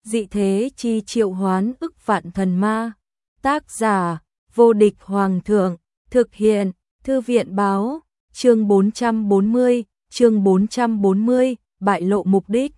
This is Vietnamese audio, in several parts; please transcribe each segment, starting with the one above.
dị thế chi triệu hoán ức vạn thần ma. Tác giả, vô địch hoàng thượng, thực hiện, thư viện báo, chương 440, bại lộ mục đích.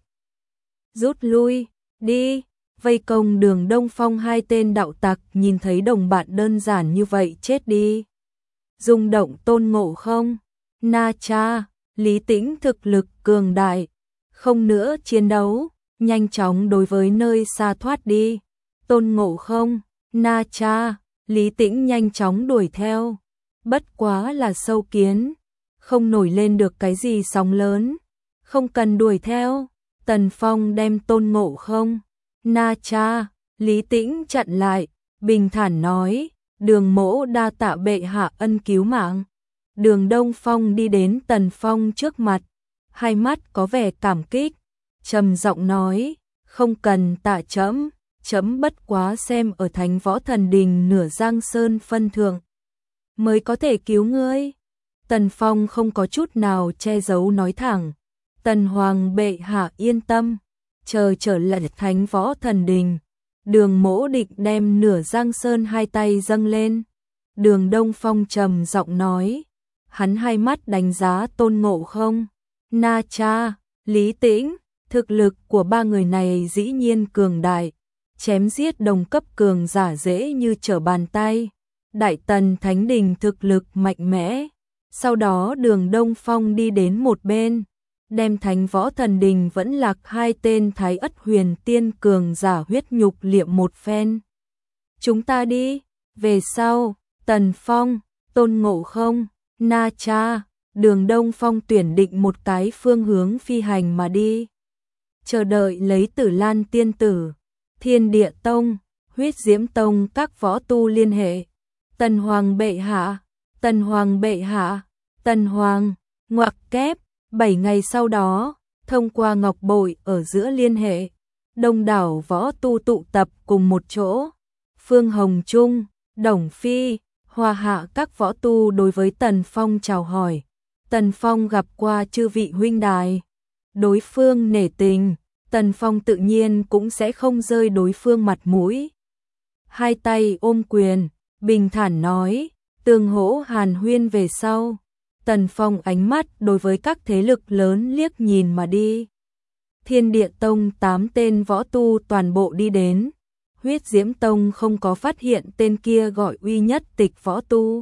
Rút lui, đi, vây công Đường Đông Phong. Hai tên đạo tặc nhìn thấy đồng bạn đơn giản như vậy chết đi. Rung động Tôn Ngộ Không, Na Cha, Lý Tĩnh thực lực cường đại, không nữa chiến đấu, nhanh chóng đối với nơi xa thoát đi. Tôn Ngộ Không, Na Cha, Lý Tĩnh nhanh chóng đuổi theo, bất quá là sâu kiến, không nổi lên được cái gì sóng lớn, không cần đuổi theo. Tần Phong đem Tôn Ngộ Không, Na Cha, Lý Tĩnh chặn lại, bình thản nói, Đường mỗ đa tạ bệ hạ ân cứu mạng. Đường Đông Phong đi đến Tần Phong trước mặt, hai mắt có vẻ cảm kích, trầm giọng nói, không cần tạ trẫm, trẫm bất quá xem ở Thánh Võ Thần Đình nửa Giang Sơn phân thượng mới có thể cứu ngươi. Tần Phong không có chút nào che giấu nói thẳng, Tần Hoàng bệ hạ yên tâm, chờ trở lại Thánh Võ Thần Đình, Đường mỗ định đem nửa Giang Sơn hai tay dâng lên. Đường Đông Phong trầm giọng nói, hắn hai mắt đánh giá Tôn Ngộ Không, Na Cha, Lý Tĩnh, thực lực của ba người này dĩ nhiên cường đại, chém giết đồng cấp cường giả dễ như trở bàn tay. Đại Tần Thánh Đình thực lực mạnh mẽ. Sau đó Đường Đông Phong đi đến một bên, đem Thánh Võ Thần Đình vẫn lạc hai tên Thái Ất Huyền Tiên cường giả huyết nhục liệm một phen. Chúng ta đi. Về sau, Tần Phong, Tôn Ngộ Không, Na Cha, Đường Đông Phong tuyển định một cái phương hướng phi hành mà đi. Chờ đợi lấy Tử Lan Tiên Tử, Thiên Địa Tông, Huyết Diễm Tông các võ tu liên hệ. Tần Hoàng bệ hạ, Tần Hoàng bệ hạ, Tần Hoàng, ngoặc kép, 7 ngày sau đó, thông qua ngọc bội ở giữa liên hệ, đông đảo võ tu tụ tập cùng một chỗ. Phương Hồng Trung, Đồng Phi, Hoa Hạ các võ tu đối với Tần Phong chào hỏi. Tần Phong gặp qua chư vị huynh đài, đối phương nể tình, Tần Phong tự nhiên cũng sẽ không rơi đối phương mặt mũi. Hai tay ôm quyền, bình thản nói, tương hỗ hàn huyên về sau. Tần Phong ánh mắt đối với các thế lực lớn liếc nhìn mà đi. Thiên Địa Tông 8 tên võ tu toàn bộ đi đến. Huyết Diễm Tông không có phát hiện tên kia gọi uy nhất tịch võ tu.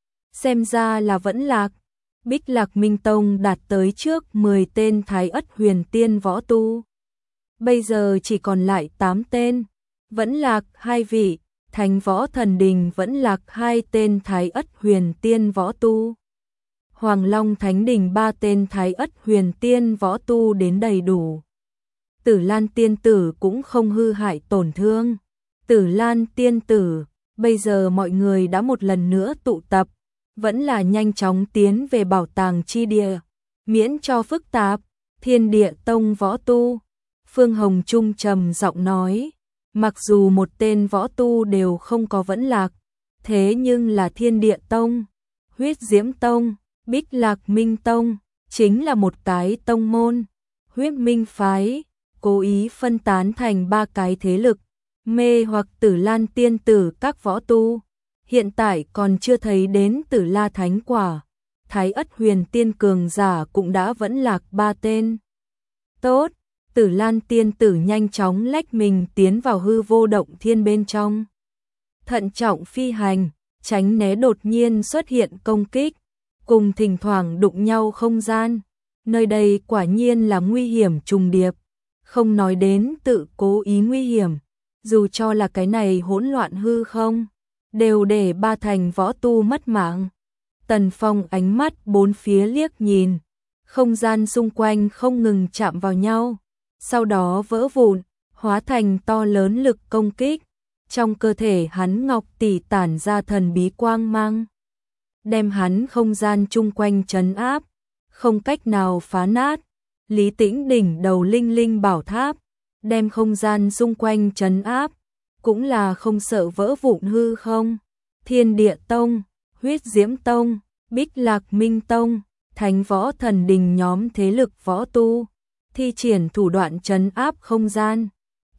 Xem ra là vẫn lạc. Bích Lạc Minh Tông đạt tới trước 10 tên Thái Ất Huyền Tiên võ tu. Bây giờ chỉ còn lại 8 tên. Vẫn lạc 2 vị. Thánh Võ Thần Đình vẫn lạc 2 tên Thái Ất Huyền Tiên võ tu. Hoàng Long Thánh Đình 3 tên Thái Ất Huyền Tiên võ tu đến đầy đủ. Tử Lan Tiên Tử cũng không hư hại tổn thương. Tử Lan Tiên Tử, bây giờ mọi người đã một lần nữa tụ tập, vẫn là nhanh chóng tiến về bảo tàng chi địa, miễn cho phức tạp. Thiên Địa Tông võ tu, Phương Hồng Trung trầm giọng nói, mặc dù một tên võ tu đều không có vẫn lạc, thế nhưng là Thiên Địa Tông, Huyết Diễm Tông, Bích Lạc Minh Tông, chính là một cái tông môn. Huyết Minh Phái, cố ý phân tán thành 3 cái thế lực, mê hoặc Tử Lan Tiên Tử các võ tu. Hiện tại còn chưa thấy đến Tử La Thánh Quả, Thái Ất Huyền Tiên cường giả cũng đã vẫn lạc 3 tên. Tốt, Tử Lan Tiên Tử nhanh chóng lách mình tiến vào hư vô động thiên bên trong. Thận trọng phi hành, tránh né đột nhiên xuất hiện công kích, cùng thỉnh thoảng đụng nhau không gian. Nơi đây quả nhiên là nguy hiểm trùng điệp, không nói đến tự cố ý nguy hiểm, dù cho là cái này hỗn loạn hư không, đều để 3 thành võ tu mất mạng. Tần Phong ánh mắt bốn phía liếc nhìn, không gian xung quanh không ngừng chạm vào nhau, sau đó vỡ vụn, hóa thành to lớn lực công kích. Trong cơ thể hắn ngọc tỷ tản ra thần bí quang mang, đem hắn không gian chung quanh trấn áp, không cách nào phá nát. Lý Tĩnh đỉnh đầu linh linh bảo tháp, đem không gian xung quanh trấn áp, cũng là không sợ vỡ vụn hư không. Thiên Địa Tông, Huyết Diễm Tông, Bích Lạc Minh Tông, Thánh Võ Thần Đình nhóm thế lực võ tu, thi triển thủ đoạn trấn áp không gian.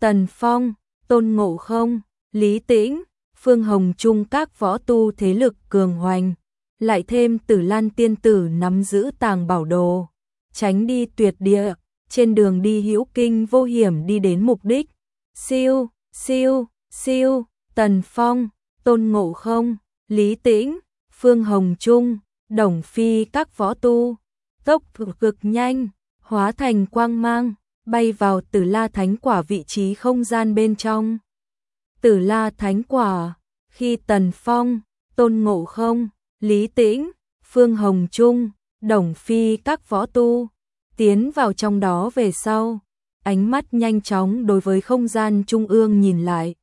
Tần Phong, Tôn Ngộ Không, Lý Tĩnh, Phương Hồng Trung các võ tu thế lực cường hoành, lại thêm Tử Lan tiên tử nắm giữ tàng bảo đồ, tránh đi tuyệt địa, trên đường đi hữu kinh vô hiểm đi đến mục đích. Siêu, siêu, siêu, Tần Phong, Tôn Ngộ Không, Lý Tĩnh, Phương Hồng Trung, Đồng Phi các võ tu, tốc độ cực nhanh, hóa thành quang mang, bay vào Tử La Thánh Quả vị trí không gian bên trong. Tử La Thánh Quả, khi Tần Phong, Tôn Ngộ Không, Lý Tĩnh, Phương Hồng Trung, Đồng Phi các võ tu tiến vào trong đó về sau, ánh mắt nhanh chóng đối với không gian trung ương nhìn lại.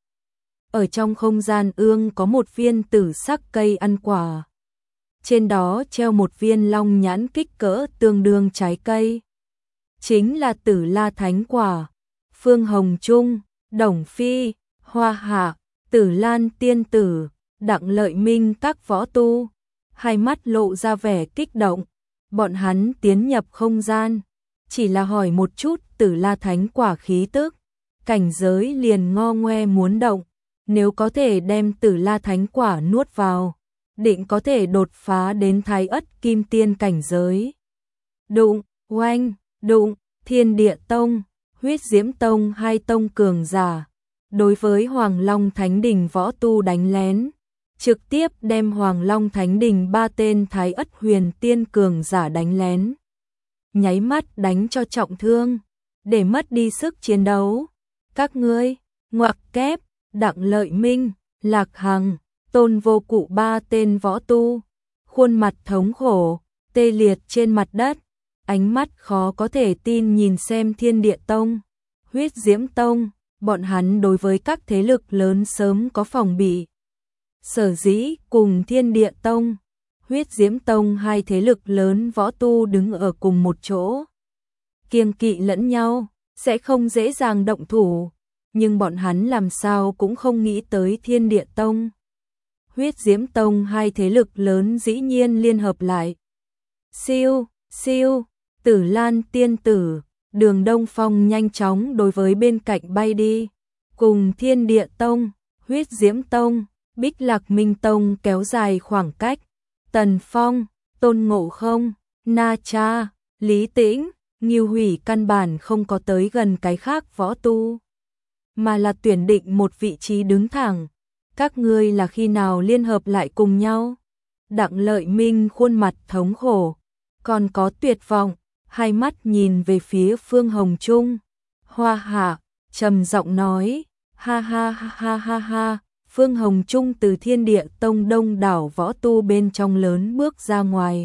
Ở trong không gian ương có một viên tử sắc cây ăn quả. Trên đó treo một viên long nhãn kích cỡ tương đương trái cây. Chính là Tử La Thánh Quả. Phương Hồng Trung, Đồng Phi, Hoa Hạ, Tử Lan tiên tử, Đặng Lợi Minh các võ tu, hai mắt lộ ra vẻ kích động. Bọn hắn tiến nhập không gian, chỉ là hỏi một chút Tử La Thánh Quả khí tức, cảnh giới liền ngo ngoe muốn động. Nếu có thể đem Tử La Thánh Quả nuốt vào, định có thể đột phá đến Thái Ất Kim Tiên cảnh giới. Đụng, oanh, đụng, Thiên Địa Tông, Huyết Diễm Tông hai tông cường giả, đối với Hoàng Long Thánh Đình võ tu đánh lén, trực tiếp đem Hoàng Long Thánh Đình ba tên Thái Ất Huyền Tiên cường giả đánh lén. Nháy mắt đánh cho trọng thương, để mất đi sức chiến đấu. Các ngươi, ngoặc kép, Đặng Lợi Minh, Lạc Hằng, Tôn Vô Cụ ba tên võ tu, khuôn mặt thống khổ, tê liệt trên mặt đất, ánh mắt khó có thể tin nhìn xem Thiên Địa Tông, Huyết Diễm Tông, bọn hắn đối với các thế lực lớn sớm có phòng bị. Sở dĩ cùng Thiên Địa Tông, Huyết Diễm Tông hai thế lực lớn võ tu đứng ở cùng một chỗ, kiêng kỵ lẫn nhau, sẽ không dễ dàng động thủ, nhưng bọn hắn làm sao cũng không nghĩ tới Thiên Địa Tông, Huyết Diễm Tông hai thế lực lớn dĩ nhiên liên hợp lại. Siêu, siêu, Tử Lan tiên tử, Đường Đông Phong nhanh chóng đối với bên cạnh bay đi, cùng Thiên Địa Tông, Huyết Diễm Tông, Bích Lạc Minh Tông kéo dài khoảng cách. Tần Phong, Tôn Ngộ Không, Na Cha, Lý Tĩnh, Ngưu Hủy căn bản không có tới gần cái khác võ tu, mà là tuyển định một vị trí đứng thẳng. Các ngươi là khi nào liên hợp lại cùng nhau? Đặng Lợi Minh khuôn mặt thống khổ, còn có tuyệt vọng, hai mắt nhìn về phía Phương Hồng Trung. Hoa Hạ, trầm giọng nói, ha ha ha ha ha ha. Phương Hồng Trung từ Thiên Địa Tông đông đảo võ tu bên trong lớn bước ra ngoài.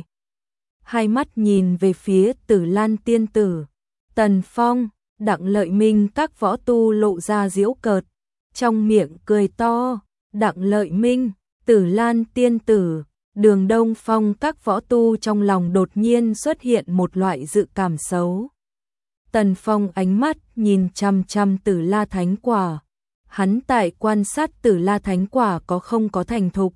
Hai mắt nhìn về phía Tử Lan tiên tử, Tần Phong, Đặng Lợi Minh các võ tu lộ ra giễu cợt, trong miệng cười to. Đặng Lợi Minh, Tử Lan tiên tử, Đường Đông Phong các võ tu trong lòng đột nhiên xuất hiện một loại dự cảm xấu. Tần Phong ánh mắt nhìn chăm chăm Tử La Thánh Quả. Hắn tại quan sát Tử La Thánh Quả có không có thành thục.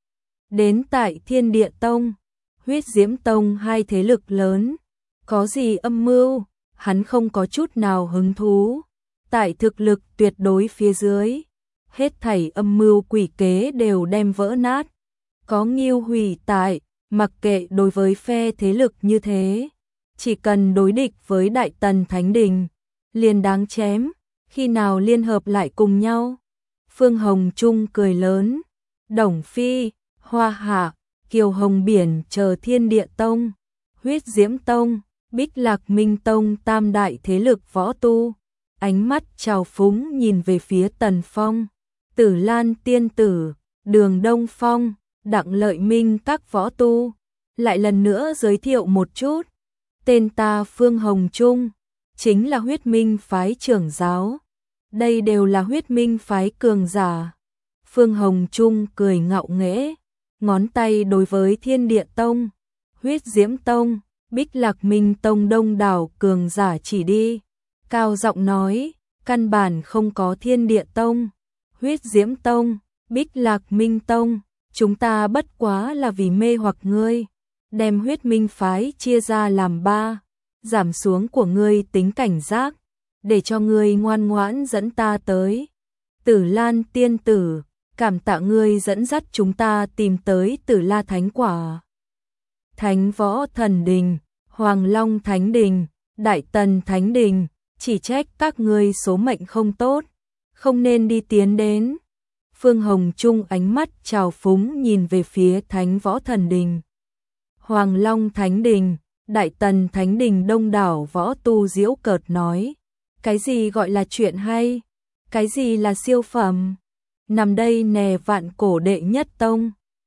Đến tại Thiên Địa Tông, Huyết Diễm Tông hai thế lực lớn, có gì âm mưu, hắn không có chút nào hứng thú. Tại thực lực tuyệt đối phía dưới, hết thảy âm mưu quỷ kế đều đem vỡ nát. Có Ngưu Hủy tại, mặc kệ đối với phe thế lực như thế, chỉ cần đối địch với Đại Tần Thánh Đình, liền đáng chém. Khi nào liên hợp lại cùng nhau? Phương Hồng Trung cười lớn, Đồng Phi, Hoa Hạ, Kiều Hồng Biển chờ Thiên Địa Tông, Huyết Diễm Tông, Bích Lạc Minh Tông tam đại thế lực võ tu, ánh mắt trào phúng nhìn về phía Tần Phong, Tử Lan tiên tử, Đường Đông Phong, Đặng Lợi Minh các võ tu. Lại lần nữa giới thiệu một chút, tên ta Phương Hồng Trung, chính là Huyết Minh phái trưởng giáo. Đây đều là Huyết Minh phái cường giả. Phương Hồng Trung cười ngạo nghễ, ngón tay đối với Thiên Địa Tông, Huyết Diễm Tông, Bích Lạc Minh Tông đông đảo cường giả chỉ đi. Cao giọng nói, căn bản không có Thiên Địa Tông, Huyết Diễm Tông, Bích Lạc Minh Tông, chúng ta bất quá là vì mê hoặc ngươi, đem Huyết Minh phái chia ra làm ba, giảm xuống của ngươi tính cảnh giác. để cho ngươi ngoan ngoãn dẫn ta tới. Tử Lan tiên tử, cảm tạ ngươi dẫn dắt chúng ta tìm tới Tử La Thánh Quả. Thánh Võ Thần Đình, Hoàng Long Thánh Đình, Đại Tần Thánh Đình, chỉ trách các ngươi số mệnh không tốt, không nên đi tiến đến. Phương Hồng Trung ánh mắt trào phúng nhìn về phía Thánh Võ Thần Đình. Hoàng Long Thánh Đình, Đại Tần Thánh Đình đông đảo võ tu giễu cợt nói. Cái gì gọi là chuyện hay? Cái gì là siêu phẩm? Nằm đây nè vạn cổ đệ nhất tông.